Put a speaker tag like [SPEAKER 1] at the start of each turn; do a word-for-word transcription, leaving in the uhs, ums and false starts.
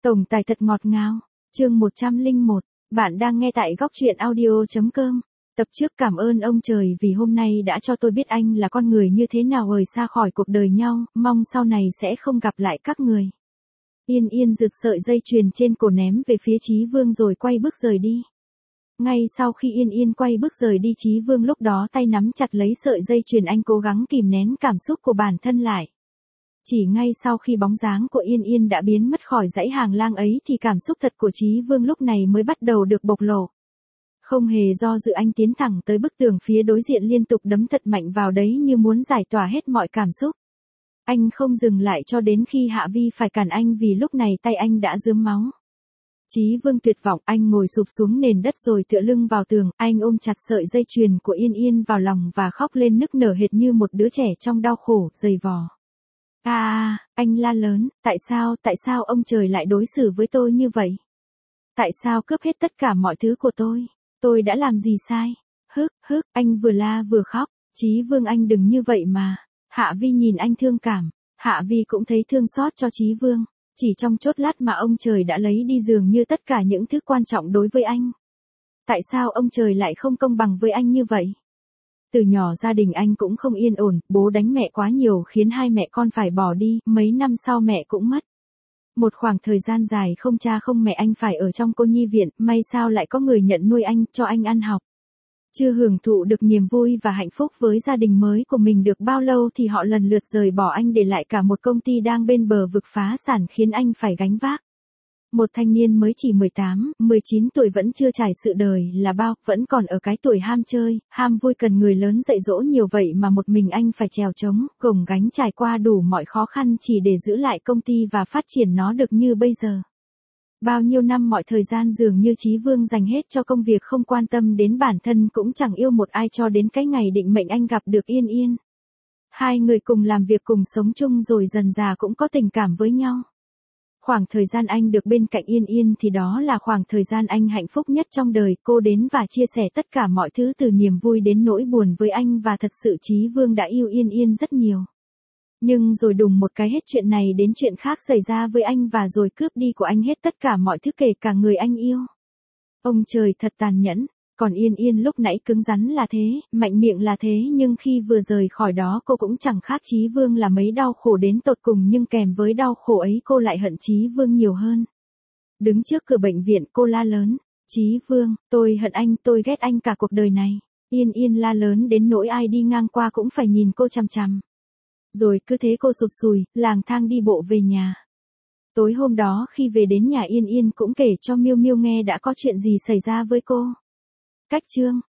[SPEAKER 1] Tổng tài thật ngọt ngào, chương một trăm lẻ một, bạn đang nghe tại góc truyện audio.com. Tập trước cảm ơn ông trời vì hôm nay đã cho tôi biết anh là con người như thế nào rời xa khỏi cuộc đời nhau, mong sau này sẽ không gặp lại các người. Yên Yên giật sợi dây chuyền trên cổ ném về phía Chí Vương rồi quay bước rời đi. Ngay sau khi Yên Yên quay bước rời đi, Chí Vương lúc đó tay nắm chặt lấy sợi dây chuyền, anh cố gắng kìm nén cảm xúc của bản thân lại. Chỉ ngay sau khi bóng dáng của Yên Yên đã biến mất khỏi dãy hàng lang ấy thì cảm xúc thật của Chí Vương lúc này mới bắt đầu được bộc lộ. Không hề do dự, anh tiến thẳng tới bức tường phía đối diện, liên tục đấm thật mạnh vào đấy như muốn giải tỏa hết mọi cảm xúc. Anh không dừng lại cho đến khi Hạ Vi phải cản anh vì lúc này tay anh đã rướm máu. Chí Vương tuyệt vọng, anh ngồi sụp xuống nền đất rồi tựa lưng vào tường, anh ôm chặt sợi dây chuyền của Yên Yên vào lòng và khóc lên nức nở hệt như một đứa trẻ trong đau khổ, dày vò. À, à, anh la lớn, tại sao, tại sao ông trời lại đối xử với tôi như vậy? Tại sao cướp hết tất cả mọi thứ của tôi? Tôi đã làm gì sai? Hức, hức, anh vừa la vừa khóc. Chí Vương, anh đừng như vậy mà. Hạ Vi nhìn anh thương cảm. Hạ Vi cũng thấy thương xót cho Chí Vương. Chỉ trong chốc lát mà ông trời đã lấy đi dường như tất cả những thứ quan trọng đối với anh. Tại sao ông trời lại không công bằng với anh như vậy? Từ nhỏ gia đình anh cũng không yên ổn, bố đánh mẹ quá nhiều khiến hai mẹ con phải bỏ đi, mấy năm sau mẹ cũng mất. Một khoảng thời gian dài không cha không mẹ, anh phải ở trong cô nhi viện, may sao lại có người nhận nuôi anh, cho anh ăn học. Chưa hưởng thụ được niềm vui và hạnh phúc với gia đình mới của mình được bao lâu thì họ lần lượt rời bỏ anh, để lại cả một công ty đang bên bờ vực phá sản khiến anh phải gánh vác. Một thanh niên mới chỉ mười tám, mười chín tuổi vẫn chưa trải sự đời là bao, vẫn còn ở cái tuổi ham chơi, ham vui cần người lớn dạy dỗ nhiều vậy mà một mình anh phải trèo trống, gồng gánh trải qua đủ mọi khó khăn chỉ để giữ lại công ty và phát triển nó được như bây giờ. Bao nhiêu năm mọi thời gian dường như Chí Vương dành hết cho công việc, không quan tâm đến bản thân, cũng chẳng yêu một ai cho đến cái ngày định mệnh anh gặp được Yên Yên. Hai người cùng làm việc cùng sống chung rồi dần dà cũng có tình cảm với nhau. Khoảng thời gian anh được bên cạnh Yên Yên thì đó là khoảng thời gian anh hạnh phúc nhất trong đời, cô đến và chia sẻ tất cả mọi thứ từ niềm vui đến nỗi buồn với anh, và thật sự Chí Vương đã yêu Yên Yên rất nhiều. Nhưng rồi đùng một cái hết chuyện này đến chuyện khác xảy ra với anh và rồi cướp đi của anh hết tất cả mọi thứ, kể cả người anh yêu. Ông trời thật tàn nhẫn. Còn Yên Yên lúc nãy cứng rắn là thế, mạnh miệng là thế, nhưng khi vừa rời khỏi đó cô cũng chẳng khác Chí Vương là mấy, đau khổ đến tột cùng, nhưng kèm với đau khổ ấy cô lại hận Chí Vương nhiều hơn. Đứng trước cửa bệnh viện cô la lớn, Chí Vương, tôi hận anh, tôi ghét anh cả cuộc đời này. Yên Yên la lớn đến nỗi ai đi ngang qua cũng phải nhìn cô chằm chằm. Rồi cứ thế cô sụt sùi, lang thang đi bộ về nhà. Tối hôm đó khi về đến nhà, Yên Yên cũng kể cho Miêu Miêu nghe đã có chuyện gì xảy ra với cô. Cách chương